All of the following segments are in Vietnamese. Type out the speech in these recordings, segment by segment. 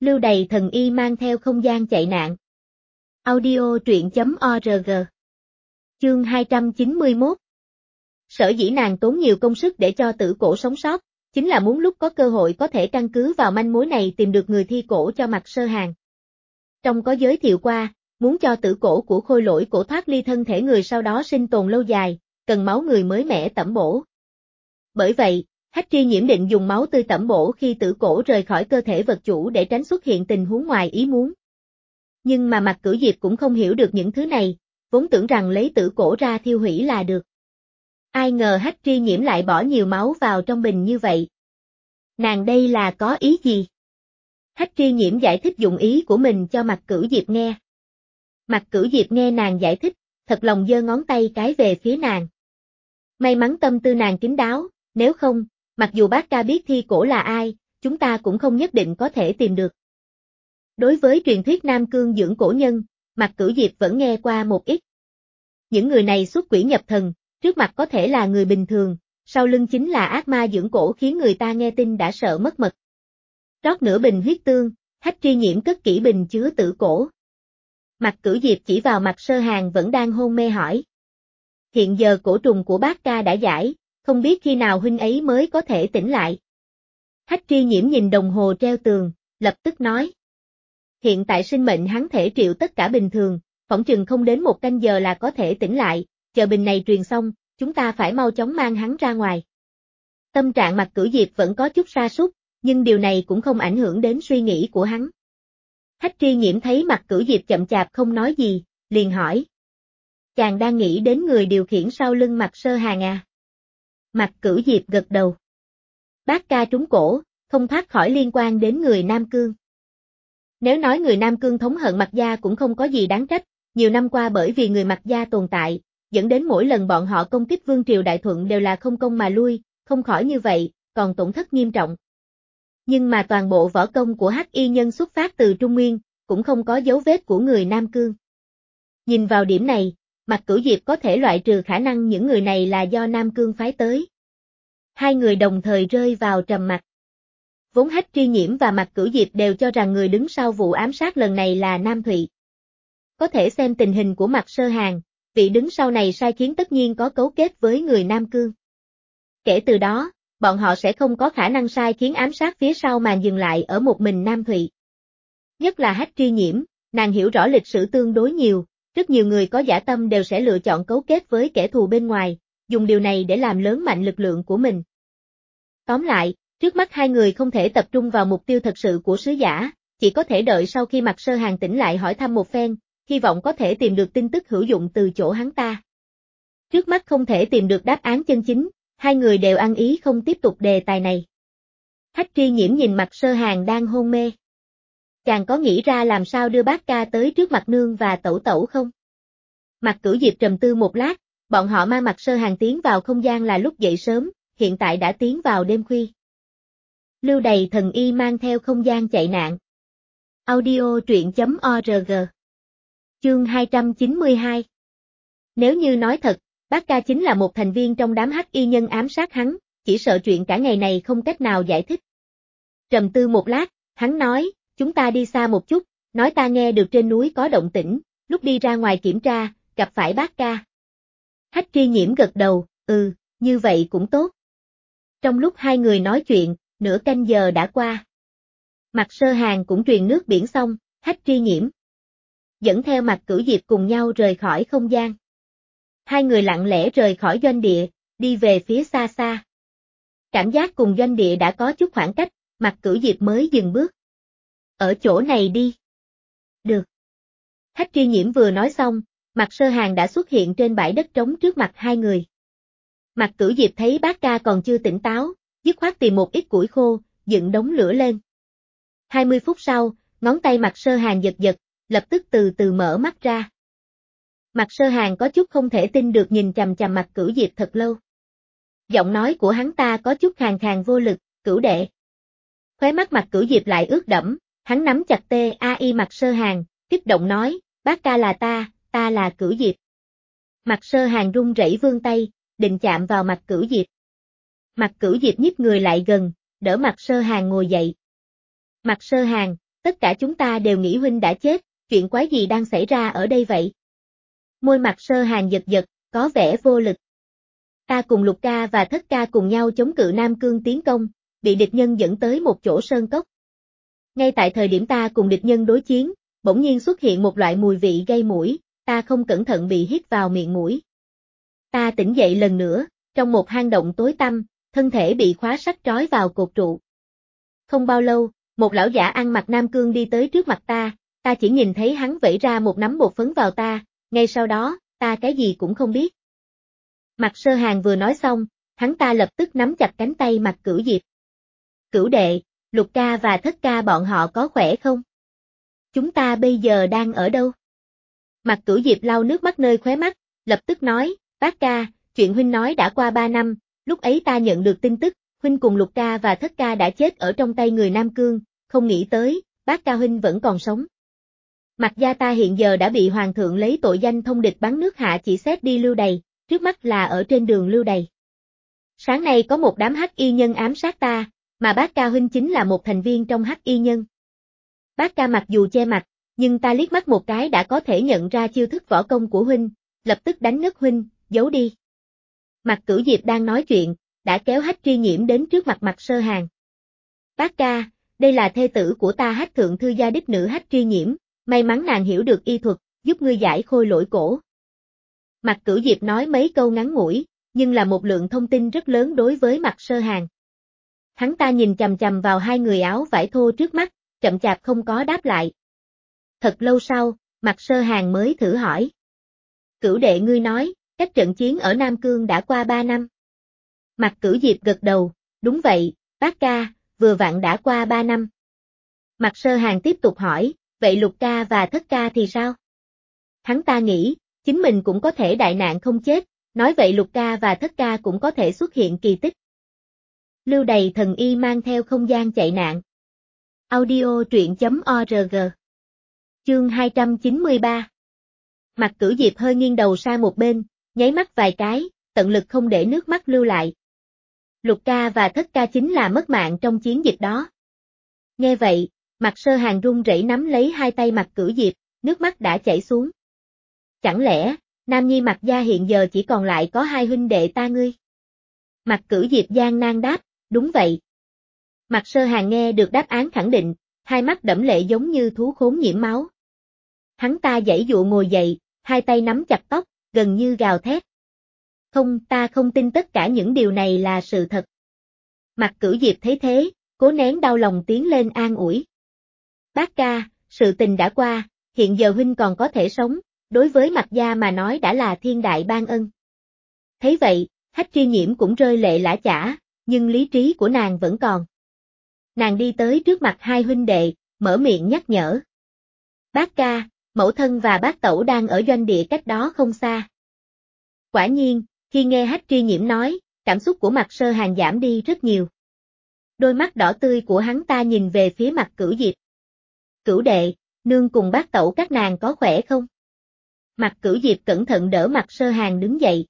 Lưu Đày thần y mang theo không gian chạy nạn. Audio truyện.org. Chương 291. Sở dĩ nàng tốn nhiều công sức để cho Tử Cổ sống sót, chính là muốn lúc có cơ hội có thể căn cứ vào manh mối này tìm được người thi cổ cho Mạc Sơ Hàn. Trong có giới thiệu qua, muốn cho tử cổ của khôi lỗi cổ thoát ly thân thể người sau đó sinh tồn lâu dài, cần máu người mới mẻ tẩm bổ. Bởi vậy, Hách Tri Nhiễm định dùng máu tươi tẩm bổ khi tử cổ rời khỏi cơ thể vật chủ để tránh xuất hiện tình huống ngoài ý muốn. Nhưng mà Mạc Cửu Diệp cũng không hiểu được những thứ này, vốn tưởng rằng lấy tử cổ ra thiêu hủy là được. Ai ngờ Hách Tri Nhiễm lại bỏ nhiều máu vào trong bình như vậy. Nàng đây là có ý gì? Hách Tri Nhiễm giải thích dụng ý của mình cho Mạc Cửu Diệp nghe. Mạc Cửu Diệp nghe nàng giải thích, thật lòng giơ ngón tay cái về phía nàng. May mắn tâm tư nàng kín đáo, nếu không, mặc dù bác ca biết thi cổ là ai, chúng ta cũng không nhất định có thể tìm được. Đối với truyền thuyết Nam Cương dưỡng cổ nhân, Mạc Cửu Diệp vẫn nghe qua một ít. Những người này xuất quỷ nhập thần, trước mặt có thể là người bình thường, sau lưng chính là ác ma dưỡng cổ khiến người ta nghe tin đã sợ mất mật. Rót nửa bình huyết tương, Hách Tri Nhiễm cất kỹ bình chứa tử cổ. Mạc Cửu Diệp chỉ vào Mạc Sơ Hàn vẫn đang hôn mê hỏi. Hiện giờ cổ trùng của bác ca đã giải, không biết khi nào huynh ấy mới có thể tỉnh lại. Hách Tri Nhiễm nhìn đồng hồ treo tường, lập tức nói. Hiện tại sinh mệnh hắn thể triệu tất cả bình thường, phỏng chừng không đến một canh giờ là có thể tỉnh lại, chờ bình này truyền xong, chúng ta phải mau chóng mang hắn ra ngoài. Tâm trạng Mạc Cửu Diệp vẫn có chút sa sút, nhưng điều này cũng không ảnh hưởng đến suy nghĩ của hắn. Hách Tri Nhiễm thấy Mạc Cửu Diệp chậm chạp không nói gì, liền hỏi. Chàng đang nghĩ đến người điều khiển sau lưng Mạc Sơ Hàn à? Mạc Cửu Diệp gật đầu. Bác ca trúng cổ, không thoát khỏi liên quan đến người Nam Cương. Nếu nói người Nam Cương thống hận Mạc gia cũng không có gì đáng trách, nhiều năm qua bởi vì người Mạc gia tồn tại, dẫn đến mỗi lần bọn họ công kích Vương triều Đại Thuận đều là không công mà lui, không khỏi như vậy, còn tổn thất nghiêm trọng. Nhưng mà toàn bộ võ công của Hắc Y Nhân xuất phát từ Trung Nguyên, cũng không có dấu vết của người Nam Cương. Nhìn vào điểm này, Mạc Cửu Diệp có thể loại trừ khả năng những người này là do Nam Cương phái tới. Hai người đồng thời rơi vào trầm mặc. Vốn Hách Tri Nhiễm và Mạc Cửu Diệp đều cho rằng người đứng sau vụ ám sát lần này là Nam Thụy. Có thể xem tình hình của Mạc Sơ Hàn, vị đứng sau này sai khiến tất nhiên có cấu kết với người Nam Cương. Kể từ đó, bọn họ sẽ không có khả năng sai khiến ám sát phía sau màn dừng lại ở một mình Nam Thụy. Nhất là Hách Tri Nhiễm, nàng hiểu rõ lịch sử tương đối nhiều, rất nhiều người có dã tâm đều sẽ lựa chọn cấu kết với kẻ thù bên ngoài, dùng điều này để làm lớn mạnh lực lượng của mình. Tóm lại, trước mắt hai người không thể tập trung vào mục tiêu thật sự của sứ giả, chỉ có thể đợi sau khi Mạc Sơ Hàn tỉnh lại hỏi thăm một phen, hy vọng có thể tìm được tin tức hữu dụng từ chỗ hắn ta. Trước mắt không thể tìm được đáp án chân chính, hai người đều ăn ý không tiếp tục đề tài này. Hách Tri Nhiễm nhìn Mạc Sơ Hàn đang hôn mê. Chàng có nghĩ ra làm sao đưa bác ca tới trước mặt nương và tẩu tẩu không? Mạc Cửu Diệp trầm tư một lát, bọn họ mang Mạc Sơ Hàn tiến vào không gian là lúc dậy sớm, hiện tại đã tiến vào đêm khuya. Lưu Đày thần y mang theo không gian chạy nạn. Audio truyện.org. Chương 292. Nếu như nói thật, bác ca chính là một thành viên trong đám Hắc Y Nhân ám sát hắn, chỉ sợ chuyện cả ngày này không cách nào giải thích. Trầm tư một lát, hắn nói, chúng ta đi xa một chút, nói ta nghe được trên núi có động tĩnh, lúc đi ra ngoài kiểm tra, gặp phải bác ca. Hách Tri Nhiễm gật đầu, như vậy cũng tốt. Trong lúc hai người nói chuyện, nửa canh giờ đã qua. Mạc Sơ Hàn cũng truyền nước biển xong, Hách Tri Nhiễm dẫn theo Mạc Cửu Diệp cùng nhau rời khỏi không gian. Hai người lặng lẽ rời khỏi doanh địa, đi về phía xa xa. Cảm giác cùng doanh địa đã có chút khoảng cách, Mạc Cửu Diệp mới dừng bước. Ở chỗ này đi. Được. Hách Tri Nhiễm vừa nói xong, Mạc Sơ Hàn đã xuất hiện trên bãi đất trống trước mặt hai người. Mạc Cửu Diệp thấy bác ca còn chưa tỉnh táo, dứt khoát tìm một ít củi khô, dựng đống lửa lên. 20 phút sau, ngón tay Mạc Sơ Hàn giật giật, lập tức từ từ mở mắt ra. Mạc Sơ Hàn có chút không thể tin được nhìn chằm chằm Mạc Cửu Diệp thật lâu. Giọng nói của hắn ta có chút khàn khàn vô lực, Cửu đệ. Khóe mắt Mạc Cửu Diệp lại ướt đẫm, hắn nắm chặt tay Mạc Sơ Hàn, kích động nói, bác ca là ta là Cửu Diệp. Mạc Sơ Hàn run rẩy vươn tay, định chạm vào Mạc Cửu Diệp. Mạc Cửu Diệp nhích người lại gần, đỡ Mạc Sơ Hàn ngồi dậy. Mạc Sơ Hàn, tất cả chúng ta đều nghĩ huynh đã chết, chuyện quái gì đang xảy ra ở đây vậy? Môi Mạc Sơ Hàng giật giật, có vẻ vô lực. Ta cùng Lục ca và Thất ca cùng nhau chống cự Nam Cương tiến công, bị địch nhân dẫn tới một chỗ sơn cốc. Ngay tại thời điểm ta cùng địch nhân đối chiến, bỗng nhiên xuất hiện một loại mùi vị gây mũi, ta không cẩn thận bị hít vào miệng mũi. Ta tỉnh dậy lần nữa, trong một hang động tối tăm, thân thể bị khóa sắt trói vào cột trụ. Không bao lâu, một lão giả ăn mặc Nam Cương đi tới trước mặt ta chỉ nhìn thấy hắn vẩy ra một nắm bột phấn vào ta, ngay sau đó, ta cái gì cũng không biết. Mạc Sơ Hàng vừa nói xong, hắn ta lập tức nắm chặt cánh tay Mạc Cửu Diệp. Cửu đệ, Lục ca và Thất ca bọn họ có khỏe không? Chúng ta bây giờ đang ở đâu? Mạc Cửu Diệp lau nước mắt nơi khóe mắt, lập tức nói, bác ca, chuyện huynh nói đã qua 3 năm, lúc ấy ta nhận được tin tức, huynh cùng Lục ca và Thất ca đã chết ở trong tay người Nam Cương, không nghĩ tới, bác ca huynh vẫn còn sống. Mạc gia ta hiện giờ đã bị hoàng thượng lấy tội danh thông địch bắn nước hạ chỉ xét đi lưu đày, trước mắt là ở trên đường lưu đày. Sáng nay có một đám hắc y nhân ám sát ta, mà bác ca huynh chính là một thành viên trong hắc y nhân. Bác ca mặc dù che mặt, nhưng ta liếc mắt một cái đã có thể nhận ra chiêu thức võ công của huynh, lập tức đánh ngất huynh, giấu đi. Mạc Cửu Diệp đang nói chuyện, đã kéo Hách Tri Nhiễm đến trước mặt Mạc Sơ Hàng. Bác ca, đây là thê tử của ta Hách thượng thư gia đích nữ Hách Tri Nhiễm, may mắn nàng hiểu được y thuật, giúp ngươi giải khôi lỗi cổ. Mạc Cửu Diệp nói mấy câu ngắn ngủi, nhưng là một lượng thông tin rất lớn đối với Mạc Sơ Hàng. Hắn ta nhìn chằm chằm vào hai người áo vải thô trước mắt, chậm chạp không có đáp lại. Thật lâu sau, Mạc Sơ Hàng mới thử hỏi. Cửu đệ ngươi nói, cách trận chiến ở Nam Cương đã qua 3 năm. Mạc Cửu Diệp gật đầu, đúng vậy, bác ca, vừa vặn đã qua 3 năm. Mạc Sơ Hàng tiếp tục hỏi, vậy Lục ca và Thất ca thì sao? Hắn ta nghĩ, chính mình cũng có thể đại nạn không chết, nói vậy Lục ca và Thất ca cũng có thể xuất hiện kỳ tích. Lưu đày thần y mang theo không gian chạy nạn. Audio truyện.org. Chương 293. Mạc Cửu Diệp hơi nghiêng đầu sang một bên, nháy mắt vài cái, tận lực không để nước mắt lưu lại. Lục ca và Thất ca chính là mất mạng trong chiến dịch đó. Nghe vậy, Mạc Sơ Hàng run rẩy nắm lấy hai tay Mạc Cửu Diệp, nước mắt đã chảy xuống. Chẳng lẽ, Nam Nhi Mạc gia hiện giờ chỉ còn lại có hai huynh đệ ta ngươi? Mạc Cửu Diệp gian nan đáp, đúng vậy. Mạc Sơ Hàng nghe được đáp án khẳng định, hai mắt đẫm lệ giống như thú khốn nhiễm máu. Hắn ta giãy dụa ngồi dậy, hai tay nắm chặt tóc, gần như gào thét. Không, ta không tin tất cả những điều này là sự thật. Mạc Cửu Diệp thấy thế, cố nén đau lòng tiến lên an ủi. Bác ca, sự tình đã qua, hiện giờ huynh còn có thể sống, đối với Mạc gia mà nói đã là thiên đại ban ân. Thấy vậy, Hách Tri Nhiễm cũng rơi lệ lã chã, nhưng lý trí của nàng vẫn còn. Nàng đi tới trước mặt hai huynh đệ, mở miệng nhắc nhở. Bác ca, mẫu thân và bác tẩu đang ở doanh địa cách đó không xa. Quả nhiên, khi nghe Hách Tri Nhiễm nói, cảm xúc của Mạc Sơ Hàng giảm đi rất nhiều. Đôi mắt đỏ tươi của hắn ta nhìn về phía Mạc Cửu Diệp. Cửu đệ, nương cùng bác tẩu các nàng có khỏe không? Mạc Cửu Diệp cẩn thận đỡ Mạc Sơ Hàng đứng dậy.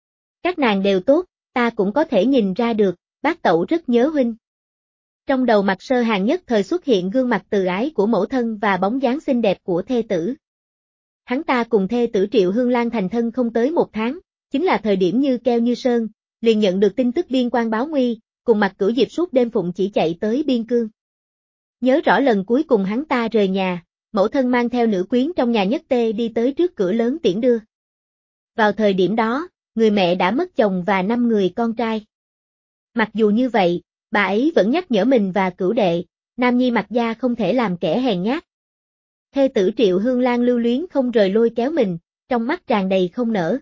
Các nàng đều tốt, ta cũng có thể nhìn ra được, bác tẩu rất nhớ huynh. Trong đầu Mạc Sơ Hàng nhất thời xuất hiện gương mặt từ ái của mẫu thân và bóng dáng xinh đẹp của thê tử. Hắn ta cùng thê tử Triệu Hương Lan thành thân không tới 1 tháng, chính là thời điểm như keo như sơn, liền nhận được tin tức biên quan báo nguy, cùng Mạc Cửu Diệp suốt đêm phụng chỉ chạy tới biên cương. Nhớ rõ lần cuối cùng hắn ta rời nhà, mẫu thân mang theo nữ quyến trong nhà nhất tê đi tới trước cửa lớn tiễn đưa. Vào thời điểm đó, người mẹ đã mất chồng và 5 người con trai. Mặc dù như vậy, bà ấy vẫn nhắc nhở mình và cửu đệ, Nam Nhi Mạc gia không thể làm kẻ hèn nhát. Thê tử Triệu Hương Lan lưu luyến không rời lôi kéo mình, trong mắt tràn đầy không nỡ.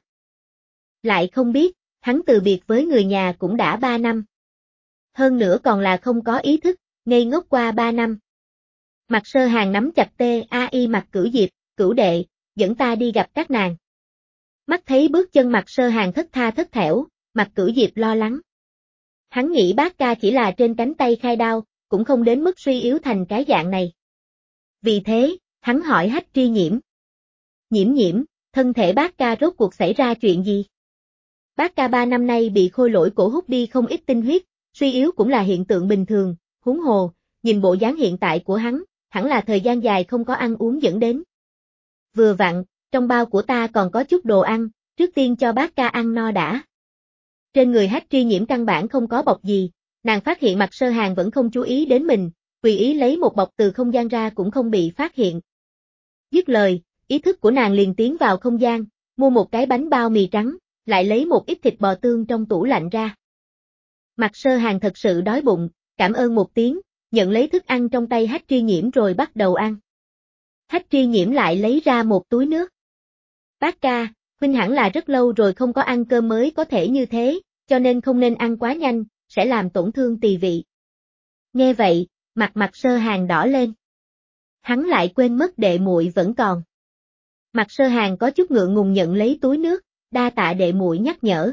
Lại không biết, hắn từ biệt với người nhà cũng đã 3 năm. Hơn nữa còn là không có ý thức, ngây ngốc qua 3 năm. Mạc Sơ Hàng nắm chặt tay Mạc Cửu Diệp, cửu đệ, dẫn ta đi gặp các nàng. Mắt thấy bước chân Mạc Sơ Hàng thất tha thất thểu, Mạc Cửu Diệp lo lắng. Hắn nghĩ bác ca chỉ là trên cánh tay khai đao, cũng không đến mức suy yếu thành cái dạng này. Vì thế, hắn hỏi Hách Tri Nhiễm. Nhiễm, thân thể bác ca rốt cuộc xảy ra chuyện gì? Bác ca 3 năm nay bị khôi lỗi cổ hút đi không ít tinh huyết, suy yếu cũng là hiện tượng bình thường, huống hồ, nhìn bộ dáng hiện tại của hắn, hẳn là thời gian dài không có ăn uống dẫn đến. Vừa vặn, trong bao của ta còn có chút đồ ăn, trước tiên cho bác ca ăn no đã. Trên người Hách Tri Nhiễm căn bản không có bọc gì, nàng phát hiện Mạc Sơ Hàn vẫn không chú ý đến mình, tùy ý lấy một bọc từ không gian ra cũng không bị phát hiện. Dứt lời, ý thức của nàng liền tiến vào không gian, mua một cái bánh bao mì trắng, lại lấy một ít thịt bò tương trong tủ lạnh ra. Mạc Sơ Hàn thật sự đói bụng, cảm ơn một tiếng, nhận lấy thức ăn trong tay Hách Tri Nhiễm rồi bắt đầu ăn. Hách Tri Nhiễm lại lấy ra một túi nước. Bác ca, huynh hẳn là rất lâu rồi không có ăn cơm mới có thể như thế, cho nên không nên ăn quá nhanh, sẽ làm tổn thương tỳ vị. Nghe vậy, mặt Mạc Sơ Hàn đỏ lên. Hắn lại quên mất đệ muội vẫn còn. Mạc Sơ Hàn có chút ngượng ngùng nhận lấy túi nước, đa tạ đệ muội nhắc nhở.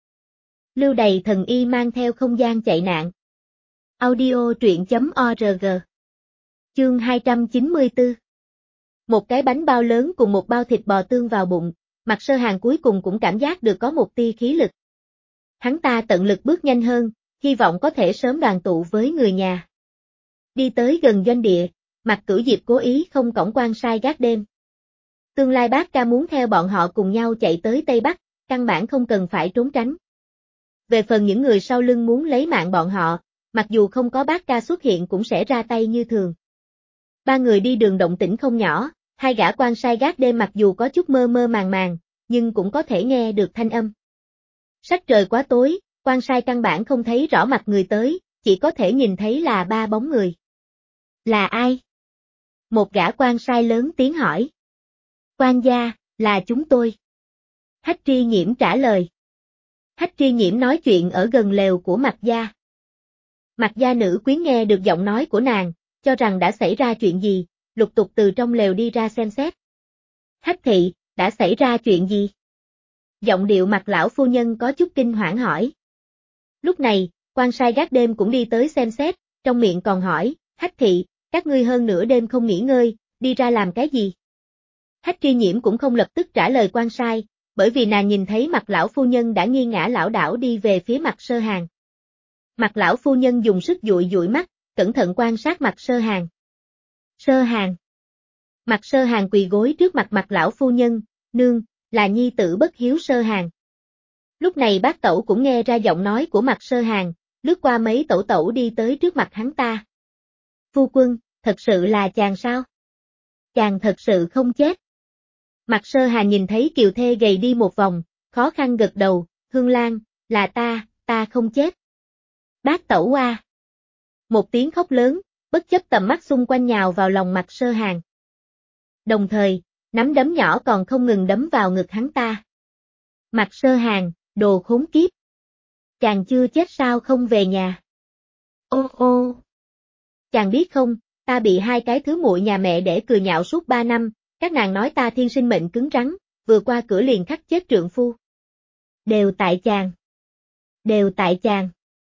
Lưu Đầy Thần Y mang theo không gian chạy nạn. Audio truyện.org. Chương 294. Một cái bánh bao lớn cùng một bao thịt bò tương vào bụng, Mạc Sơ Hàn cuối cùng cũng cảm giác được có một tia khí lực. Hắn ta tận lực bước nhanh hơn, hy vọng có thể sớm đoàn tụ với người nhà. Đi tới gần doanh địa, Mạc Cửu Diệp cố ý không cõng quan sai gác đêm. Tương lai bác ca muốn theo bọn họ cùng nhau chạy tới Tây Bắc, căn bản không cần phải trốn tránh. Về phần những người sau lưng muốn lấy mạng bọn họ, mặc dù không có bác ca xuất hiện cũng sẽ ra tay như thường. Ba người đi đường động tĩnh không nhỏ, hai gã quan sai gác đêm mặc dù có chút mơ mơ màng màng, nhưng cũng có thể nghe được thanh âm. Sắc trời quá tối, quan sai căn bản không thấy rõ mặt người tới, chỉ có thể nhìn thấy là ba bóng người. Là ai? Một gã quan sai lớn tiếng hỏi. Quan gia, là chúng tôi. Hách Tri Nhiễm trả lời. Hách Tri Nhiễm nói chuyện ở gần lều của Mạc gia. Mạc gia nữ quyến nghe được giọng nói của nàng, cho rằng đã xảy ra chuyện gì, lục tục từ trong lều đi ra xem xét. Hách thị, đã xảy ra chuyện gì? Giọng điệu Mạc lão phu nhân có chút kinh hoảng hỏi. Lúc này, quan sai gác đêm cũng đi tới xem xét, trong miệng còn hỏi, Hách thị, các ngươi hơn nửa đêm không nghỉ ngơi, đi ra làm cái gì? Hách Tri Nhiễm cũng không lập tức trả lời quan sai, bởi vì nàng nhìn thấy Mạc lão phu nhân đã nghiêng ngã lảo đảo đi về phía Mạc Sơ Hàn. Mạc lão phu nhân dùng sức dụi dụi mắt, cẩn thận quan sát Mạc Sơ Hàn. Sơ Hàn. Mạc Sơ Hàn quỳ gối trước mặt Mạc lão phu nhân, nương, là nhi tử bất hiếu Sơ Hàn. Lúc này bác tẩu cũng nghe ra giọng nói của Mạc Sơ Hàn, lướt qua mấy tẩu tẩu đi tới trước mặt hắn ta. Phu quân, thật sự là chàng sao? Chàng thật sự không chết. Mạc Sơ Hàn nhìn thấy Kiều Thê gầy đi một vòng, khó khăn gật đầu, Hương Lan, là ta không chết. Bác tẩu a. Một tiếng khóc lớn, bất chấp tầm mắt xung quanh nhào vào lòng Mạc Sơ Hàn. Đồng thời, nắm đấm nhỏ còn không ngừng đấm vào ngực hắn ta. Mạc Sơ Hàn, đồ khốn kiếp. Chàng chưa chết sao không về nhà? Ô ô. Chàng biết không, ta bị hai cái thứ muội nhà mẹ đẻ cười nhạo suốt 3 năm, các nàng nói ta thiên sinh mệnh cứng rắn, vừa qua cửa liền khắc chết trượng phu. Đều tại chàng. Đều tại chàng.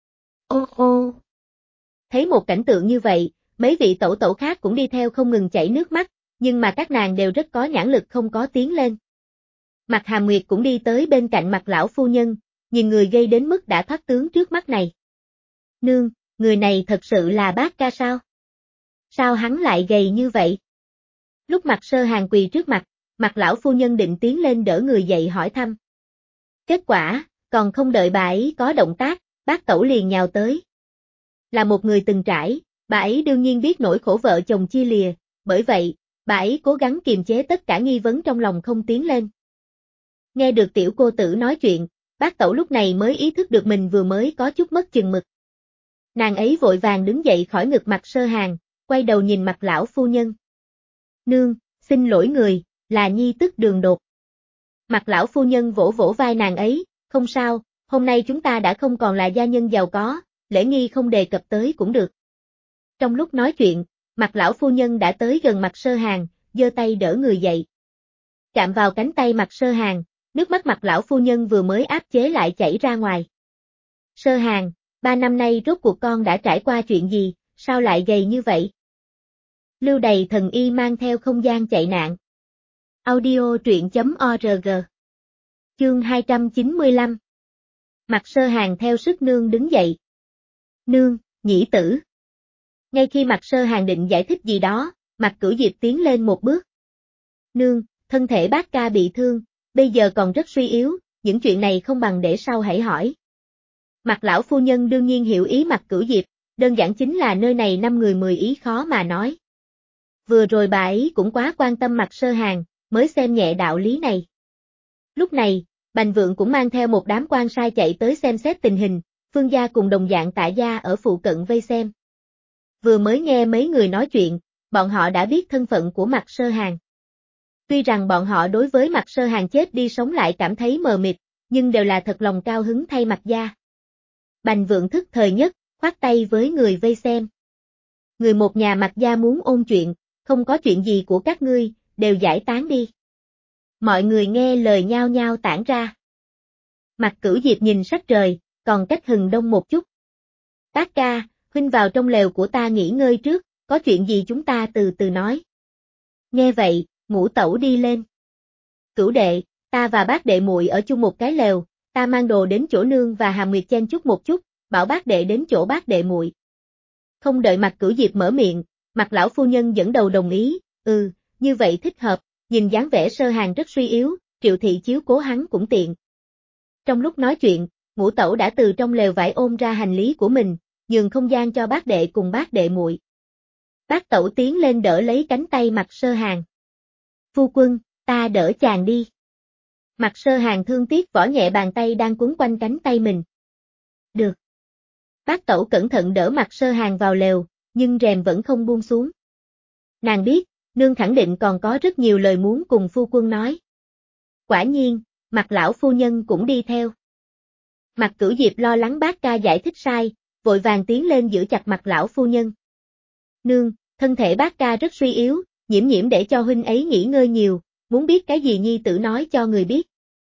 Ô ô. Thấy một cảnh tượng như vậy, mấy vị tẩu tẩu khác cũng đi theo không ngừng chảy nước mắt, nhưng mà các nàng đều rất có nhãn lực không có tiến lên. Mạc Hàm Nguyệt cũng đi tới bên cạnh Mạc lão phu nhân, nhìn người gây đến mức đã thoát tướng trước mắt này. Nương, người này thật sự là bác ca sao? Sao hắn lại gầy như vậy? Lúc Mạc Sơ Hàn quỳ trước mặt, Mạc lão phu nhân định tiến lên đỡ người dậy hỏi thăm. Kết quả, còn không đợi bà ấy có động tác, bác tẩu liền nhào tới. Là một người từng trải, bà ấy đương nhiên biết nỗi khổ vợ chồng chia lìa, bởi vậy, bà ấy cố gắng kiềm chế tất cả nghi vấn trong lòng không tiến lên. Nghe được tiểu cô tử nói chuyện, bác tẩu lúc này mới ý thức được mình vừa mới có chút mất chừng mực. Nàng ấy vội vàng đứng dậy khỏi ngực Mạc Sơ Hàn, quay đầu nhìn Mạc lão phu nhân. Nương, xin lỗi người, là nhi tức đường đột. Mạc lão phu nhân vỗ vỗ vai nàng ấy, không sao, hôm nay chúng ta đã không còn là gia nhân giàu có, lễ nghi không đề cập tới cũng được. Trong lúc nói chuyện, Mạc lão phu nhân đã tới gần Mạc Sơ Hàn, giơ tay đỡ người dậy. Chạm vào cánh tay Mạc Sơ Hàn, nước mắt Mạc lão phu nhân vừa mới áp chế lại chảy ra ngoài. Sơ Hàn, 3 năm nay rốt cuộc con đã trải qua chuyện gì, sao lại gầy như vậy? Lưu Đầy Thần Y mang theo không gian chạy nạn. Audio truyện.org. Chương 295. Mạc Sơ Hàn theo sức nương đứng dậy. Nương, nhĩ tử. Ngay khi Mạc Sơ Hàng định giải thích gì đó, Mạc Cửu Diệp tiến lên một bước. Nương, thân thể bác ca bị thương, bây giờ còn rất suy yếu, những chuyện này không bằng để sau hãy hỏi. Mạc lão phu nhân đương nhiên hiểu ý Mạc Cửu Diệp, đơn giản chính là nơi này 5 người 10 ý khó mà nói. Vừa rồi bà ấy cũng quá quan tâm Mạc Sơ Hàng, mới xem nhẹ đạo lý này. Lúc này, Bành Vượng cũng mang theo một đám quan sai chạy tới xem xét tình hình, Phương gia cùng đồng dạng Tạ gia ở phụ cận vây xem. Vừa mới nghe mấy người nói chuyện, bọn họ đã biết thân phận của Mạc Sơ Hàng. Tuy rằng bọn họ đối với Mạc Sơ Hàng chết đi sống lại cảm thấy mờ mịt, nhưng đều là thật lòng cao hứng thay Mạc gia. Bành Vượng thức thời nhất, khoát tay với người vây xem. Người một nhà Mạc gia muốn ôn chuyện, không có chuyện gì của các ngươi, đều giải tán đi. Mọi người nghe lời nhao nhao tản ra. Mạc Cửu Diệp nhìn sắc trời, còn cách hừng đông một chút. Bác ca, huynh vào trong lều của ta nghỉ ngơi trước, có chuyện gì chúng ta từ từ nói. Nghe vậy, Ngũ Tẩu đi lên. Cửu đệ, ta và bác đệ muội ở chung một cái lều, ta mang đồ đến chỗ nương và Hàm Nguyệt chen chúc một chút, bảo bác đệ đến chỗ bác đệ muội. Không đợi Mạc Cửu Diệp mở miệng, Mạc lão phu nhân dẫn đầu đồng ý, như vậy thích hợp, nhìn dáng vẻ Sơ Hàng rất suy yếu, Triệu thị chiếu cố hắn cũng tiện. Trong lúc nói chuyện, Ngũ Tẩu đã từ trong lều vải ôm ra hành lý của mình, nhường không gian cho bác đệ cùng bác đệ muội. Bác Tẩu tiến lên đỡ lấy cánh tay Mạc Sơ Hàng. Phu quân, ta đỡ chàng đi. Mạc Sơ Hàng thương tiếc vỏ nhẹ bàn tay đang quấn quanh cánh tay mình. Được. Bác Tẩu cẩn thận đỡ Mạc Sơ Hàng vào lều, nhưng rèm vẫn không buông xuống. Nàng biết, nương khẳng định còn có rất nhiều lời muốn cùng phu quân nói. Quả nhiên, Mạc lão phu nhân cũng đi theo. Mạc Cửu Diệp lo lắng bác ca giải thích sai, vội vàng tiến lên giữ chặt Mạc lão phu nhân. Nương, thân thể bác ca rất suy yếu, nhiễm để cho huynh ấy nghỉ ngơi nhiều, muốn biết cái gì nhi tử nói cho người biết.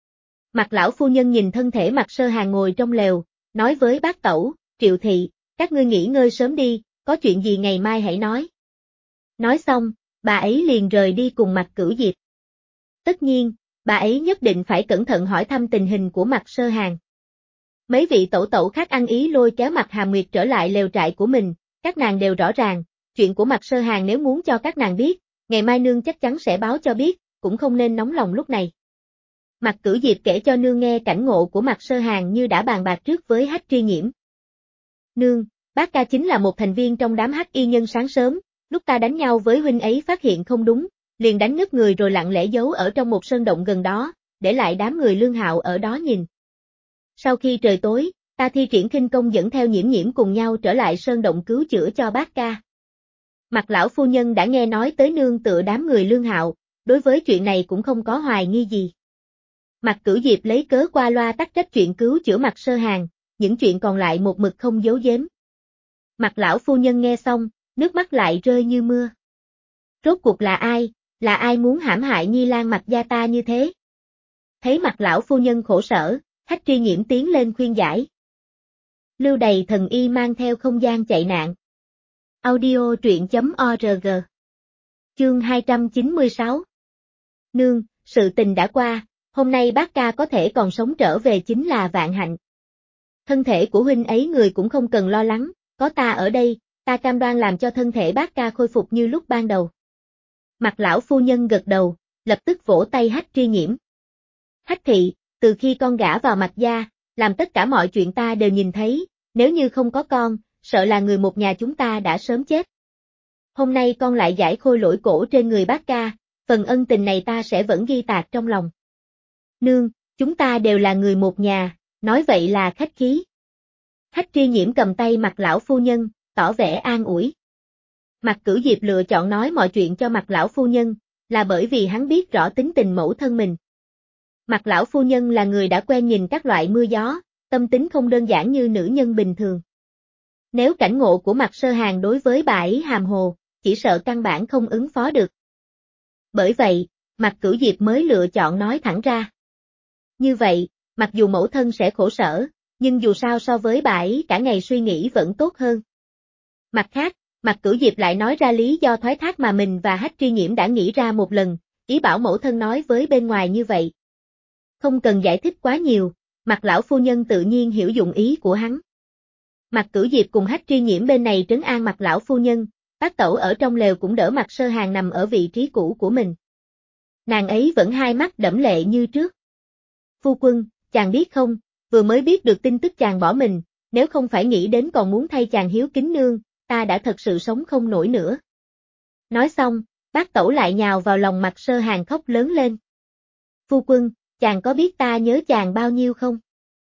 Mạc lão phu nhân nhìn thân thể Mạc Sơ Hàng ngồi trong lều, nói với bác Tẩu, Triệu thị, các ngươi nghỉ ngơi sớm đi, có chuyện gì ngày mai hãy nói. Nói xong, bà ấy liền rời đi cùng Mạc Cửu Diệp. Tất nhiên, bà ấy nhất định phải cẩn thận hỏi thăm tình hình của Mạc Sơ Hàng. Mấy vị tẩu khác ăn ý lôi kéo Mạc Hàm Nguyệt trở lại lều trại của mình, các nàng đều rõ ràng, chuyện của Mạc Sơ Hàng nếu muốn cho các nàng biết, ngày mai nương chắc chắn sẽ báo cho biết, cũng không nên nóng lòng lúc này. Mạc Cửu Diệp kể cho nương nghe cảnh ngộ của Mạc Sơ Hàng như đã bàn bạc trước với Hách Tri Nhiễm. Nương, bác ca chính là một thành viên trong đám Hắc Y nhân sáng sớm, lúc ta đánh nhau với huynh ấy phát hiện không đúng, liền đánh ngất người rồi lặng lẽ giấu ở trong một sơn động gần đó, để lại đám người Lương Hạo ở đó nhìn. Sau khi trời tối, ta thi triển khinh công dẫn theo Nhiễm cùng nhau trở lại sơn động cứu chữa cho bác ca. Mạc lão phu nhân đã nghe nói tới nương tựa đám người Lương Hạo, đối với chuyện này cũng không có hoài nghi gì. Mạc Cửu Diệp lấy cớ qua loa tắc trách chuyện cứu chữa Mạc Sơ Hàng, những chuyện còn lại một mực không giấu giếm. Mạc lão phu nhân nghe xong, nước mắt lại rơi như mưa. Rốt cuộc là ai muốn hãm hại Nhi Lan Mạc gia ta như thế? Thấy Mạc lão phu nhân khổ sở, Hách Tri Nhiễm tiến lên khuyên giải. Lưu Đầy thần y mang theo không gian chạy nạn. Audio truyện.org. Chương 296. Nương, sự tình đã qua, hôm nay bác ca có thể còn sống trở về chính là vạn hạnh. Thân thể của huynh ấy người cũng không cần lo lắng, có ta ở đây, ta cam đoan làm cho thân thể bác ca khôi phục như lúc ban đầu. Mạc lão phu nhân gật đầu, lập tức vỗ tay Hách Tri Nhiễm. Hách thị, từ khi con gả vào Mạc gia, làm tất cả mọi chuyện ta đều nhìn thấy, nếu như không có con, sợ là người một nhà chúng ta đã sớm chết. Hôm nay con lại giải khôi lỗi cổ trên người bác ca, phần ân tình này ta sẽ vẫn ghi tạc trong lòng. Nương, chúng ta đều là người một nhà, nói vậy là khách khí. Hách Tri Nhiễm cầm tay Mạc lão phu nhân, tỏ vẻ an ủi. Mạc Cửu Diệp lựa chọn nói mọi chuyện cho Mạc lão phu nhân, là bởi vì hắn biết rõ tính tình mẫu thân mình. Mạc lão phu nhân là người đã quen nhìn các loại mưa gió, tâm tính không đơn giản như nữ nhân bình thường. Nếu cảnh ngộ của Mạc Sơ Hàng đối với bà ấy hàm hồ, chỉ sợ căn bản không ứng phó được. Bởi vậy, Mạc Cửu Diệp mới lựa chọn nói thẳng ra. Như vậy, mặc dù mẫu thân sẽ khổ sở, nhưng dù sao so với bà ấy cả ngày suy nghĩ vẫn tốt hơn. Mặt khác, Mạc Cửu Diệp lại nói ra lý do thoái thác mà mình và Hách Tri Nhiễm đã nghĩ ra một lần, ý bảo mẫu thân nói với bên ngoài như vậy. Không cần giải thích quá nhiều, Mạc lão phu nhân tự nhiên hiểu dụng ý của hắn. Mạc Cửu Diệp cùng Hách Tri Nhiễm bên này trấn an Mạc lão phu nhân, Bác Tẩu ở trong lều cũng đỡ Mạc Sơ Hàng nằm ở vị trí cũ của mình. Nàng ấy vẫn hai mắt đẫm lệ như trước. Phu quân, chàng biết không, vừa mới biết được tin tức chàng bỏ mình, nếu không phải nghĩ đến còn muốn thay chàng hiếu kính nương, ta đã thật sự sống không nổi nữa. Nói xong, Bác Tẩu lại nhào vào lòng Mạc Sơ Hàng khóc lớn lên. Phu quân, chàng có biết ta nhớ chàng bao nhiêu không?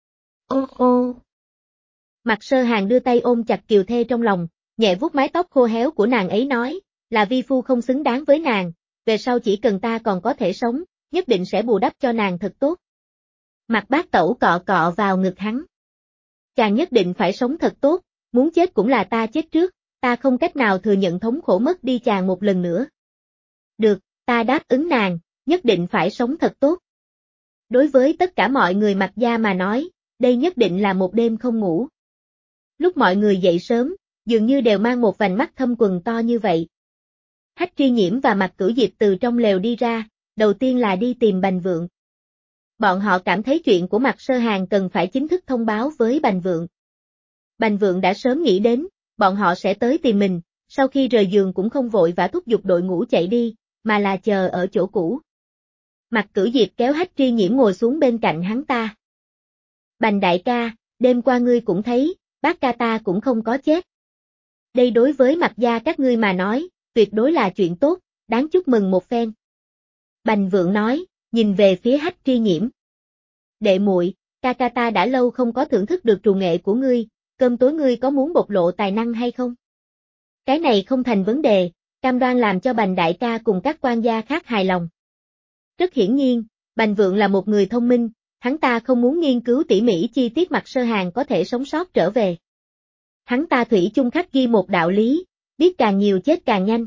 Ô ô. Mạc Sơ Hàng đưa tay ôm chặt Kiều Thê trong lòng, nhẹ vuốt mái tóc khô héo của nàng ấy nói, là vi phu không xứng đáng với nàng, về sau chỉ cần ta còn có thể sống, nhất định sẽ bù đắp cho nàng thật tốt. Mạc Bác Tẩu cọ cọ vào ngực hắn. Chàng nhất định phải sống thật tốt, muốn chết cũng là ta chết trước, ta không cách nào thừa nhận thống khổ mất đi chàng một lần nữa. Được, ta đáp ứng nàng, nhất định phải sống thật tốt. Đối với tất cả mọi người Mạc gia mà nói, đây nhất định là một đêm không ngủ. Lúc mọi người dậy sớm, dường như đều mang một vành mắt thâm quầng to như vậy. Hách Tri Nhiễm và Mạc Cửu Diệp từ trong lều đi ra, đầu tiên là đi tìm Bành Vượng. Bọn họ cảm thấy chuyện của Mạc Sơ Hàng cần phải chính thức thông báo với Bành Vượng. Bành Vượng đã sớm nghĩ đến, bọn họ sẽ tới tìm mình, sau khi rời giường cũng không vội vã thúc giục đội ngũ chạy đi, mà là chờ ở chỗ cũ. Mạc Cửu Diệp kéo Hách Tri Nhiễm ngồi xuống bên cạnh hắn ta. Bành đại ca, đêm qua ngươi cũng thấy, bác ca ta cũng không có chết. Đây đối với Mạc gia các ngươi mà nói, tuyệt đối là chuyện tốt, đáng chúc mừng một phen. Bành Vượng nói, nhìn về phía Hách Tri Nhiễm. Đệ muội, ca ca ta đã lâu không có thưởng thức được trù nghệ của ngươi, cơm tối ngươi có muốn bộc lộ tài năng hay không? Cái này không thành vấn đề, cam đoan làm cho Bành đại ca cùng các quan gia khác hài lòng. Rất hiển nhiên, Bành Vượng là một người thông minh, hắn ta không muốn nghiên cứu tỉ mỉ chi tiết Mạc Sơ Hàng có thể sống sót trở về. Hắn ta thủy chung khắc ghi một đạo lý, biết càng nhiều chết càng nhanh.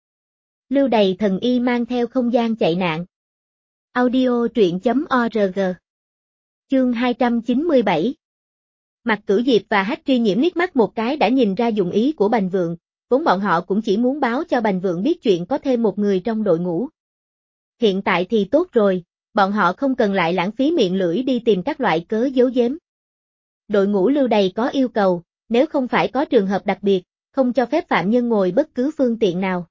Lưu Đày thần y mang theo không gian chạy nạn. Audio truyện.org. Chương 297. Mạc Cửu Diệp và Hách Tri Nhiễm liếc mắt một cái đã nhìn ra dụng ý của Bành Vượng, vốn bọn họ cũng chỉ muốn báo cho Bành Vượng biết chuyện có thêm một người trong đội ngũ. Hiện tại thì tốt rồi, bọn họ không cần lại lãng phí miệng lưỡi đi tìm các loại cớ giấu giếm. Đội ngũ Lưu Đày có yêu cầu, nếu không phải có trường hợp đặc biệt, không cho phép phạm nhân ngồi bất cứ phương tiện nào.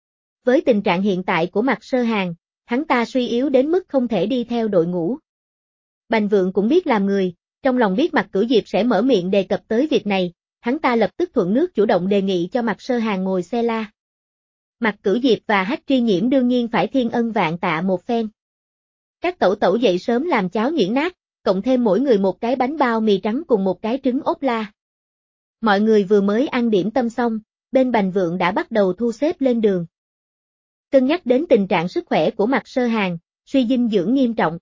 Với tình trạng hiện tại của Mạc Sơ Hàng, hắn ta suy yếu đến mức không thể đi theo đội ngũ. Bành Vượng cũng biết làm người, trong lòng biết Mạc Cửu Diệp sẽ mở miệng đề cập tới việc này, hắn ta lập tức thuận nước chủ động đề nghị cho Mạc Sơ Hàng ngồi xe la. Mạc Cửu Diệp và Hách Tri Nhiễm đương nhiên phải thiên ân vạn tạ một phen. Các tẩu tẩu dậy sớm làm cháo nhuyễn nát, cộng thêm mỗi người một cái bánh bao mì trắng cùng một cái trứng ốp la. Mọi người vừa mới ăn điểm tâm xong, bên Bành Vượng đã bắt đầu thu xếp lên đường. Cân nhắc đến tình trạng sức khỏe của Mạc Sơ Hàng, suy dinh dưỡng nghiêm trọng.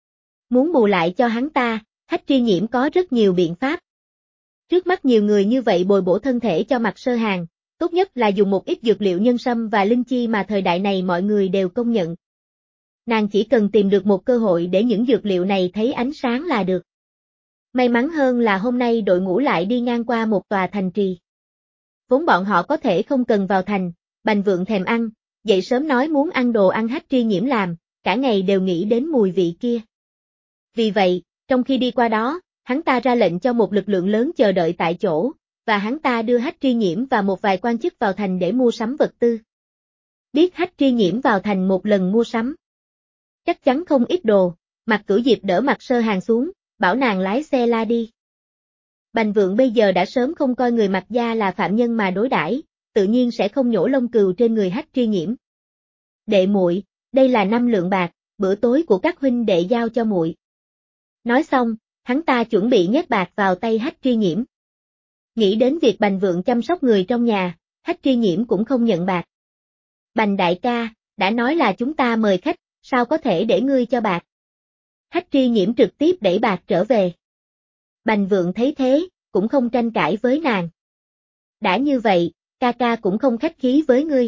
Muốn bù lại cho hắn ta, Hách Tri Nhiễm có rất nhiều biện pháp. Trước mắt nhiều người như vậy bồi bổ thân thể cho Mạc Sơ Hàng, tốt nhất là dùng một ít dược liệu nhân sâm và linh chi mà thời đại này mọi người đều công nhận. Nàng chỉ cần tìm được một cơ hội để những dược liệu này thấy ánh sáng là được. May mắn hơn là hôm nay đội ngũ lại đi ngang qua một tòa thành trì. Vốn bọn họ có thể không cần vào thành, Bành Vượng thèm ăn, dậy sớm nói muốn ăn đồ ăn Hách Tri Nhiễm làm, cả ngày đều nghĩ đến mùi vị kia. Vì vậy, trong khi đi qua đó, hắn ta ra lệnh cho một lực lượng lớn chờ đợi tại chỗ, và hắn ta đưa Hách Tri Nhiễm và một vài quan chức vào thành để mua sắm vật tư. Biết Hách Tri Nhiễm vào thành một lần mua sắm. Chắc chắn không ít đồ, Mạc Cửu Diệp đỡ Mạc Sơ Hàng xuống, bảo nàng lái xe la đi. Bành Vượng bây giờ đã sớm không coi người Mạc gia là phạm nhân mà đối đãi, tự nhiên sẽ không nhổ lông cừu trên người Hách Tri Nhiễm. Đệ muội, đây là 5 lượng bạc, bữa tối của các huynh đệ giao cho muội. Nói xong, hắn ta chuẩn bị nhét bạc vào tay Hách Tri Nhiễm. Nghĩ đến việc Bành Vượng chăm sóc người trong nhà, Hách Tri Nhiễm cũng không nhận bạc. Bành đại ca, đã nói là chúng ta mời khách, sao có thể để ngươi cho bạc? Hách Tri Nhiễm trực tiếp đẩy bạc trở về. Bành Vượng thấy thế, cũng không tranh cãi với nàng. Đã như vậy, ca ca cũng không khách khí với ngươi.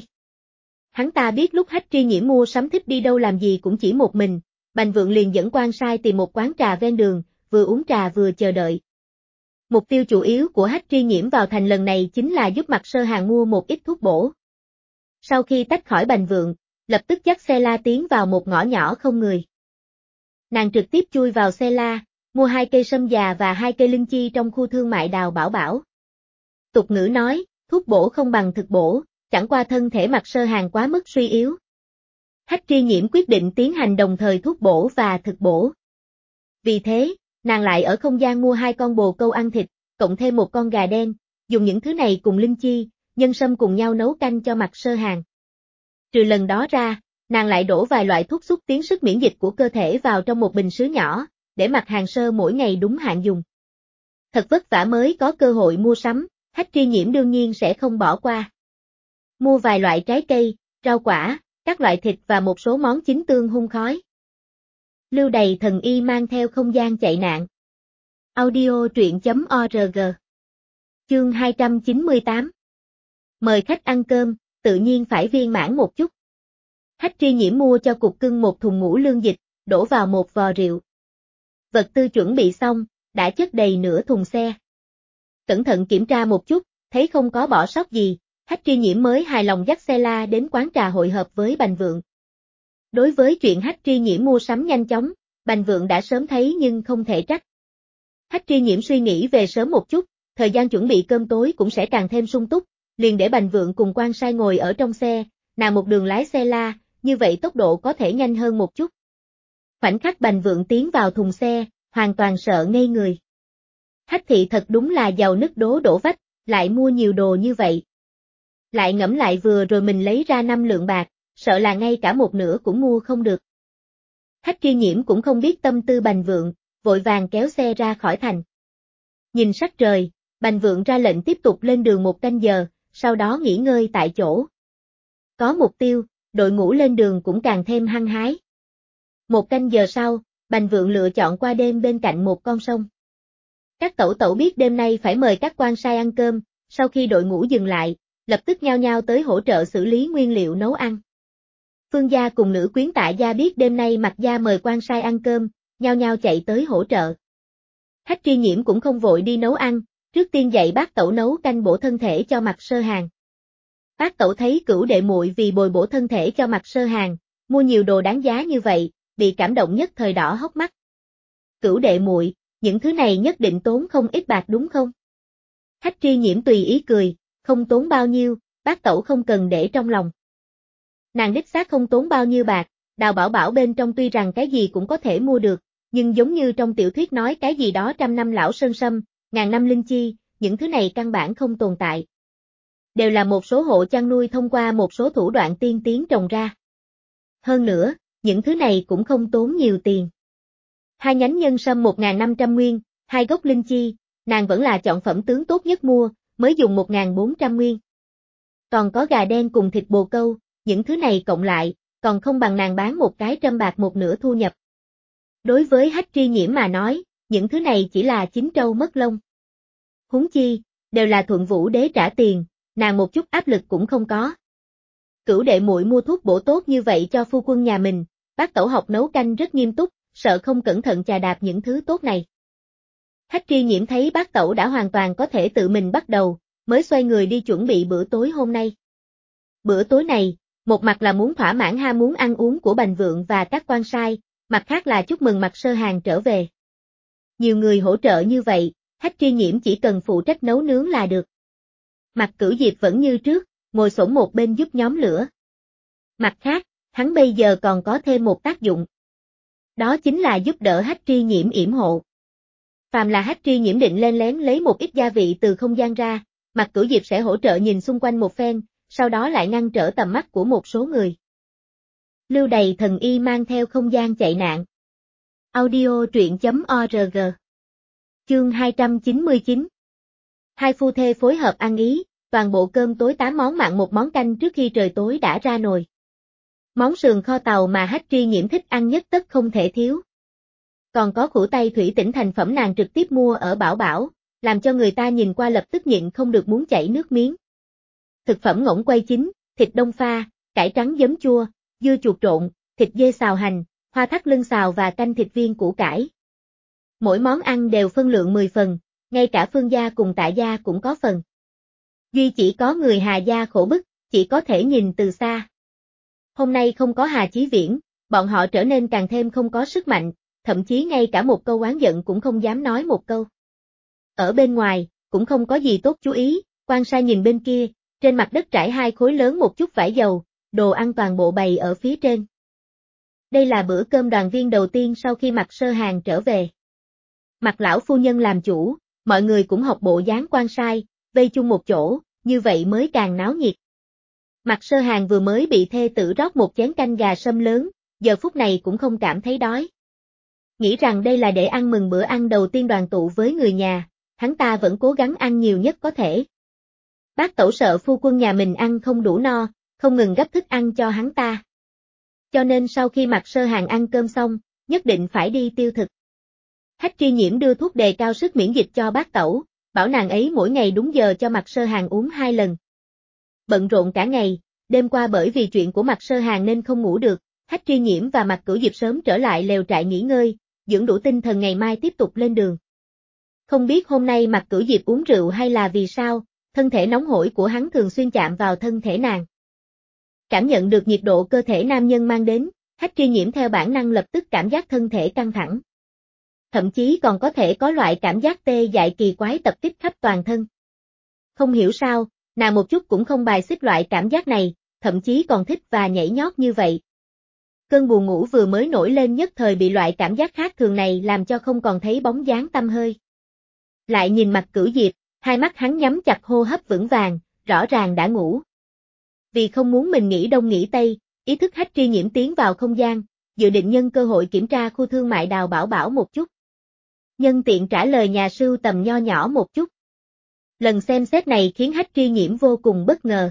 Hắn ta biết lúc Hách Tri Nhiễm mua sắm thích đi đâu làm gì cũng chỉ một mình, Bành Vượng liền dẫn quan sai tìm một quán trà ven đường, vừa uống trà vừa chờ đợi. Mục tiêu chủ yếu của Hách Tri Nhiễm vào thành lần này chính là giúp Mạc Sơ Hàng mua một ít thuốc bổ. Sau khi tách khỏi Bành Vượng, lập tức dắt xe la tiến vào một ngõ nhỏ không người. Nàng trực tiếp chui vào xe la, mua 2 cây sâm già và 2 cây linh chi trong khu thương mại Đào Bảo Bảo. Tục ngữ nói, thuốc bổ không bằng thực bổ, chẳng qua thân thể Mạc Sơ Hàn quá mức suy yếu. Hách Tri Nhiễm quyết định tiến hành đồng thời thuốc bổ và thực bổ. Vì thế, nàng lại ở không gian mua 2 con bồ câu ăn thịt, cộng thêm 1 con gà đen, dùng những thứ này cùng linh chi, nhân sâm cùng nhau nấu canh cho Mạc Sơ Hàn. Trừ lần đó ra, nàng lại đổ vài loại thuốc xúc tiến sức miễn dịch của cơ thể vào trong một bình sứ nhỏ, để Mạc Hàn Sơ mỗi ngày đúng hạn dùng. Thật vất vả mới có cơ hội mua sắm, Hách Tri Nhiễm đương nhiên sẽ không bỏ qua. Mua vài loại trái cây, rau quả, các loại thịt và một số món chính tương hun khói. Lưu Đày thần y mang theo không gian chạy nạn. Audio truyện.org. Chương 298. Mời khách ăn cơm, tự nhiên phải viên mãn một chút. Hách Tri Nhiễm mua cho Cục Cưng 1 thùng ngũ lương dịch, đổ vào 1 vò rượu. Vật tư chuẩn bị xong, đã chất đầy nửa thùng xe. Cẩn thận kiểm tra một chút, thấy không có bỏ sót gì, Hách Tri Nhiễm mới hài lòng dắt xe la đến quán trà hội hợp với Bành Vượng. Đối với chuyện Hách Tri Nhiễm mua sắm nhanh chóng, Bành Vượng đã sớm thấy nhưng không thể trách. Hách Tri Nhiễm suy nghĩ về sớm một chút, thời gian chuẩn bị cơm tối cũng sẽ càng thêm sung túc, liền để Bành Vượng cùng Quan Sai ngồi ở trong xe, nàng một đường lái xe la, như vậy tốc độ có thể nhanh hơn một chút. Khoảnh khắc Bành Vượng tiến vào thùng xe, hoàn toàn sợ ngây người. Hách thị thật đúng là giàu nứt đổ vách, lại mua nhiều đồ như vậy. Lại ngẫm lại vừa rồi mình lấy ra 5 lượng bạc, sợ là ngay cả một nửa cũng mua không được. Hách Tri Nhiễm cũng không biết tâm tư Bành Vượng, vội vàng kéo xe ra khỏi thành. Nhìn sắc trời, Bành Vượng ra lệnh tiếp tục lên đường 1 canh giờ, sau đó nghỉ ngơi tại chỗ. Có mục tiêu, đội ngũ lên đường cũng càng thêm hăng hái. 1 canh giờ sau, Bành Vượng lựa chọn qua đêm bên cạnh một con sông. Các tẩu tẩu biết đêm nay phải mời các quan sai ăn cơm, sau khi đội ngũ dừng lại, lập tức nhao nhao tới hỗ trợ xử lý nguyên liệu nấu ăn. Phương gia cùng nữ quyến Tạ gia biết đêm nay Mạc gia mời quan sai ăn cơm, nhao nhao chạy tới hỗ trợ. Hách Tri Nhiễm cũng không vội đi nấu ăn, trước tiên dạy bác tẩu nấu canh bổ thân thể cho Mạc Sơ Hàn. Bác tẩu thấy Cửu đệ muội vì bồi bổ thân thể cho Mạc Sơ Hàn, mua nhiều đồ đáng giá như vậy, bị cảm động nhất thời đỏ hốc mắt. Cửu đệ muội, những thứ này nhất định tốn không ít bạc đúng không? Hách Tri Nhiễm tùy ý cười, không tốn bao nhiêu, bác tẩu không cần để trong lòng. Nàng đích xác không tốn bao nhiêu bạc, Đào Bảo Bảo bên trong tuy rằng cái gì cũng có thể mua được, nhưng giống như trong tiểu thuyết nói cái gì đó 100 năm lão sơn sâm, 1000 năm linh chi, những thứ này căn bản không tồn tại. Đều là một số hộ chăn nuôi thông qua một số thủ đoạn tiên tiến trồng ra. Hơn nữa, những thứ này cũng không tốn nhiều tiền. 2 nhánh nhân sâm 1500 nguyên, 2 gốc linh chi, nàng vẫn là chọn phẩm tướng tốt nhất mua, mới dùng 1400 nguyên. Còn có gà đen cùng thịt bồ câu, những thứ này cộng lại, còn không bằng nàng bán một cái 100 bạc một nửa thu nhập. Đối với Hách Tri Nhiễm mà nói, những thứ này chỉ là chín trâu mất lông. Huống chi, đều là Thuận Vũ Đế trả tiền, nàng một chút áp lực cũng không có. Cửu đệ muội mua thuốc bổ tốt như vậy cho phu quân nhà mình, bác tẩu học nấu canh rất nghiêm túc, sợ không cẩn thận chà đạp những thứ tốt này. Hách Tri Nhiễm thấy bác tẩu đã hoàn toàn có thể tự mình bắt đầu, mới xoay người đi chuẩn bị bữa tối hôm nay. Bữa tối này, một mặt là muốn thỏa mãn ham muốn ăn uống của Bành Vượng và các quan sai, mặt khác là chúc mừng Mạc Sơ Hàn trở về. Nhiều người hỗ trợ như vậy, Hách Tri Nhiễm chỉ cần phụ trách nấu nướng là được. Mạc Cửu Diệp vẫn như trước, ngồi xổm một bên giúp nhóm lửa. Mặt khác, hắn bây giờ còn có thêm một tác dụng. Đó chính là giúp đỡ Hách Tri Nhiễm yểm hộ. Phàm là Hách Tri Nhiễm định len lén lấy một ít gia vị từ không gian ra, Mạc Cửu Diệp sẽ hỗ trợ nhìn xung quanh một phen, sau đó lại ngăn trở tầm mắt của một số người. Lưu Đày thần y mang theo không gian chạy nạn. Audio truyện.org. Chương 299. Hai phu thê phối hợp ăn ý, toàn bộ cơm tối 8 món mặn 1 món canh trước khi trời tối đã ra nồi. Món sườn kho tàu mà Hách Tri Nhiễm thích ăn nhất tất không thể thiếu. Còn có củ tay thủy tỉnh thành phẩm nàng trực tiếp mua ở Bảo Bảo, làm cho người ta nhìn qua lập tức nhịn không được muốn chảy nước miếng. Thực phẩm ngỗng quay chín, thịt đông pha, cải trắng giấm chua, dưa chuột trộn, thịt dê xào hành, hoa thắt lưng xào và canh thịt viên củ cải. Mỗi món ăn đều phân lượng 10 phần, ngay cả Phương gia cùng Tạ gia cũng có phần. Duy chỉ có người Hà gia khổ bức, chỉ có thể nhìn từ xa. Hôm nay không có Hà Chí Viễn, bọn họ trở nên càng thêm không có sức mạnh, thậm chí ngay cả một câu oán giận cũng không dám nói một câu. Ở bên ngoài, cũng không có gì tốt chú ý, Quan sát nhìn bên kia, trên mặt đất trải hai khối lớn một chút vải dầu, đồ ăn toàn bộ bày ở phía trên. Đây là bữa cơm đoàn viên đầu tiên sau khi Mạc Sơ Hàng trở về. Mạc lão phu nhân làm chủ, mọi người cũng học bộ dáng quan sai, vây chung một chỗ, như vậy mới càng náo nhiệt. Mạc Sơ Hàng vừa mới bị thê tử rót một chén canh gà sâm lớn, giờ phút này cũng không cảm thấy đói. Nghĩ rằng đây là để ăn mừng bữa ăn đầu tiên đoàn tụ với người nhà, hắn ta vẫn cố gắng ăn nhiều nhất có thể. Bác tẩu sợ phu quân nhà mình ăn không đủ no, không ngừng gấp thức ăn cho hắn ta. Cho nên sau khi Mạc Sơ Hàng ăn cơm xong, nhất định phải đi tiêu thực. Hách Tri Nhiễm đưa thuốc đề cao sức miễn dịch cho bác tẩu, bảo nàng ấy mỗi ngày đúng giờ cho Mạc Sơ Hàng uống 2 lần. Bận rộn cả ngày, đêm qua bởi vì chuyện của Mạc Sơ Hàng nên không ngủ được, Hách Tri Nhiễm và Mạc Cửu Diệp sớm trở lại lều trại nghỉ ngơi, dưỡng đủ tinh thần ngày mai tiếp tục lên đường. Không biết hôm nay Mạc Cửu Diệp uống rượu hay là vì sao, thân thể nóng hổi của hắn thường xuyên chạm vào thân thể nàng. Cảm nhận được nhiệt độ cơ thể nam nhân mang đến, Hách Tri Nhiễm theo bản năng lập tức cảm giác thân thể căng thẳng. Thậm chí còn có thể có loại cảm giác tê dại kỳ quái tập kích khắp toàn thân. Không hiểu sao, nàng một chút cũng không bài xích loại cảm giác này, thậm chí còn thích và nhảy nhót như vậy. Cơn buồn ngủ vừa mới nổi lên nhất thời bị loại cảm giác khác thường này làm cho không còn thấy bóng dáng tăm hơi. Lại nhìn mặt Cửu Diệp, hai mắt hắn nhắm chặt hô hấp vững vàng, rõ ràng đã ngủ. Vì không muốn mình nghĩ đông nghĩ tây, ý thức Hách Tri Nhiễm tiến vào không gian, dự định nhân cơ hội kiểm tra khu thương mại Đào Bảo Bảo một chút. Nhân tiện trả lời nhà sưu tầm nho nhỏ một chút. Lần xem xét này khiến Hách Tri Nhiễm vô cùng bất ngờ.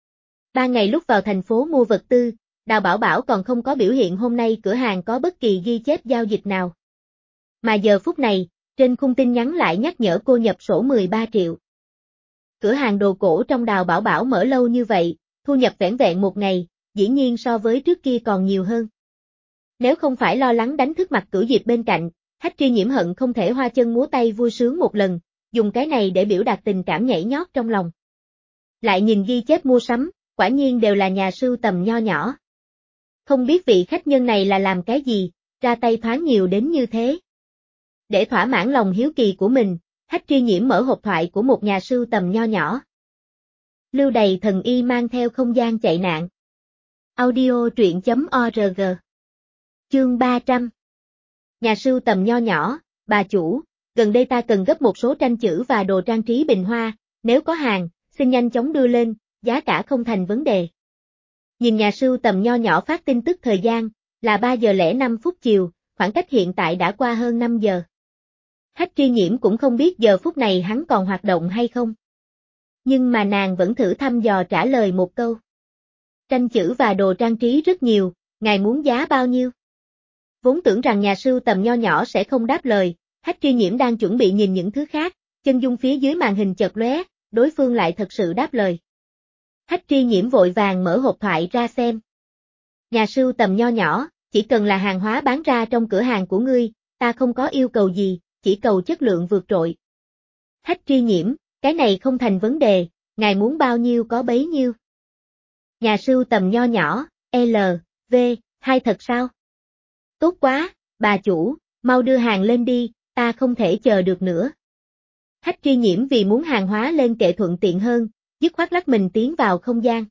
3 ngày lúc vào thành phố mua vật tư, Đào Bảo Bảo còn không có biểu hiện hôm nay cửa hàng có bất kỳ ghi chép giao dịch nào. Mà giờ phút này, trên khung tin nhắn lại nhắc nhở cô nhập sổ 13 triệu. Cửa hàng đồ cổ trong Đào Bảo Bảo mở lâu như vậy, thu nhập vẻn vẹn một ngày, dĩ nhiên so với trước kia còn nhiều hơn. Nếu không phải lo lắng đánh thức mặt Cửu Diệp bên cạnh, Hách Tri Nhiễm hận không thể hoa chân múa tay vui sướng một lần, dùng cái này để biểu đạt tình cảm nhảy nhót trong lòng. Lại nhìn ghi chép mua sắm, quả nhiên đều là nhà sưu tầm nho nhỏ. Không biết vị khách nhân này là làm cái gì, ra tay thoáng nhiều đến như thế. Để thỏa mãn lòng hiếu kỳ của mình, Hách Tri Nhiễm mở hộp thoại của một nhà sưu tầm nho nhỏ. Lưu đầy thần y mang theo không gian chạy nạn. Audio truyện.org. Chương 300. Nhà sưu tầm nho nhỏ, bà chủ, gần đây ta cần gấp một số tranh chữ và đồ trang trí bình hoa, nếu có hàng, xin nhanh chóng đưa lên, giá cả không thành vấn đề. Nhìn nhà sưu tầm nho nhỏ phát tin tức thời gian, là 3 giờ lẻ 5 phút chiều, khoảng cách hiện tại đã qua hơn 5 giờ. Hách Tri Nhiễm cũng không biết giờ phút này hắn còn hoạt động hay không. Nhưng mà nàng vẫn thử thăm dò trả lời một câu. Tranh chữ và đồ trang trí rất nhiều, ngài muốn giá bao nhiêu? Vốn tưởng rằng nhà sưu tầm nho nhỏ sẽ không đáp lời, Hách Tri Nhiễm đang chuẩn bị nhìn những thứ khác, chân dung phía dưới màn hình chợt lóe, đối phương lại thật sự đáp lời. Hách Tri Nhiễm vội vàng mở hộp thoại ra xem. Nhà sưu tầm nho nhỏ, chỉ cần là hàng hóa bán ra trong cửa hàng của ngươi, ta không có yêu cầu gì, chỉ cầu chất lượng vượt trội. Hách Tri Nhiễm, cái này không thành vấn đề, ngài muốn bao nhiêu có bấy nhiêu. Nhà sưu tầm nho nhỏ, L, V, 2 thật sao? Tốt quá, bà chủ, mau đưa hàng lên đi, ta không thể chờ được nữa. Hách Tri Nhiễm vì muốn hàng hóa lên kệ thuận tiện hơn, dứt khoát lách mình tiến vào không gian.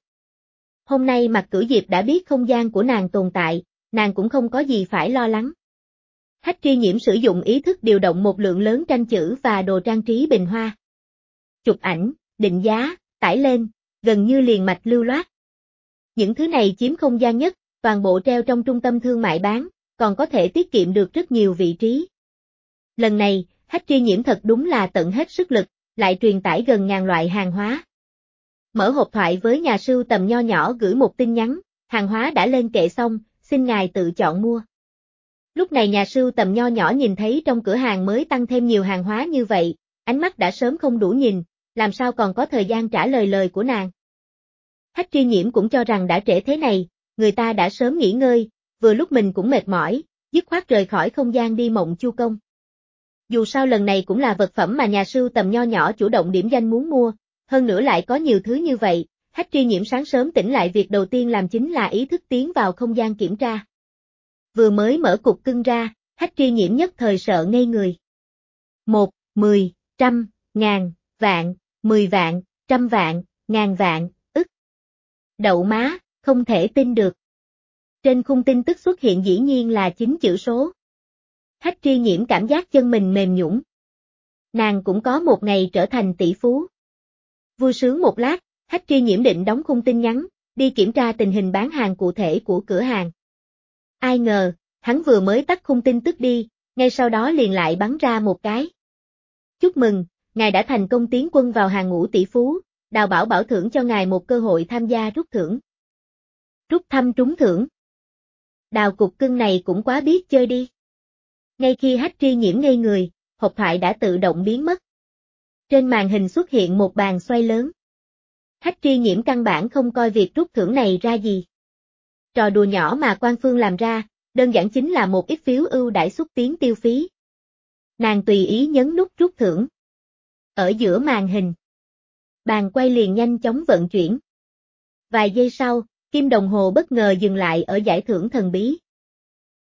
Hôm nay Mạc Cửu Diệp đã biết không gian của nàng tồn tại, nàng cũng không có gì phải lo lắng. Hách Tri Nhiễm sử dụng ý thức điều động một lượng lớn tranh chữ và đồ trang trí bình hoa. Chụp ảnh, định giá, tải lên, gần như liền mạch lưu loát. Những thứ này chiếm không gian nhất, toàn bộ treo trong trung tâm thương mại bán, còn có thể tiết kiệm được rất nhiều vị trí. Lần này, Hách Tri Nhiễm thật đúng là tận hết sức lực, lại truyền tải gần ngàn loại hàng hóa. Mở hộp thoại với nhà sưu tầm nho nhỏ gửi một tin nhắn, hàng hóa đã lên kệ xong, xin ngài tự chọn mua. Lúc này nhà sưu tầm nho nhỏ nhìn thấy trong cửa hàng mới tăng thêm nhiều hàng hóa như vậy, ánh mắt đã sớm không đủ nhìn, làm sao còn có thời gian trả lời của nàng. Hách Tri Nhiễm cũng cho rằng đã trễ thế này, người ta đã sớm nghỉ ngơi, vừa lúc mình cũng mệt mỏi, dứt khoát rời khỏi không gian đi Mộng Chu Công. Dù sao lần này cũng là vật phẩm mà nhà sưu tầm nho nhỏ chủ động điểm danh muốn mua, hơn nữa lại có nhiều thứ như vậy, Hách Tri Nhiễm sáng sớm tỉnh lại việc đầu tiên làm chính là ý thức tiến vào không gian kiểm tra. Vừa mới mở cục cưng ra, Hách Tri Nhiễm nhất thời sợ ngây người. 1, 10, trăm, ngàn, vạn, 10 vạn, trăm vạn, ngàn vạn, ức. Đậu má, không thể tin được. Trên khung tin tức xuất hiện dĩ nhiên là 9 chữ số. Hách Tri Nhiễm cảm giác chân mình mềm nhũn. Nàng cũng có một ngày trở thành tỷ phú. Vui sướng một lát, Hách Tri Nhiễm định đóng khung tin nhắn, đi kiểm tra tình hình bán hàng cụ thể của cửa hàng. Ai ngờ, hắn vừa mới tắt khung tin tức đi, ngay sau đó liền lại bắn ra một cái. Chúc mừng, ngài đã thành công tiến quân vào hàng ngũ tỷ phú, Đào Bảo bảo thưởng cho ngài một cơ hội tham gia rút thưởng. Rút thăm trúng thưởng. Đào cục cưng này cũng quá biết chơi đi. Ngay khi Hách Tri Nhiễm ngây người, hộp thoại đã tự động biến mất. Trên màn hình xuất hiện một bàn xoay lớn. Hách Tri Nhiễm căn bản không coi việc rút thưởng này ra gì. Trò đùa nhỏ mà Quan Phương làm ra, đơn giản chính là một ít phiếu ưu đãi xúc tiến tiêu phí. Nàng tùy ý nhấn nút rút thưởng. Ở giữa màn hình, bàn quay liền nhanh chóng vận chuyển. Vài giây sau, kim đồng hồ bất ngờ dừng lại ở giải thưởng thần bí.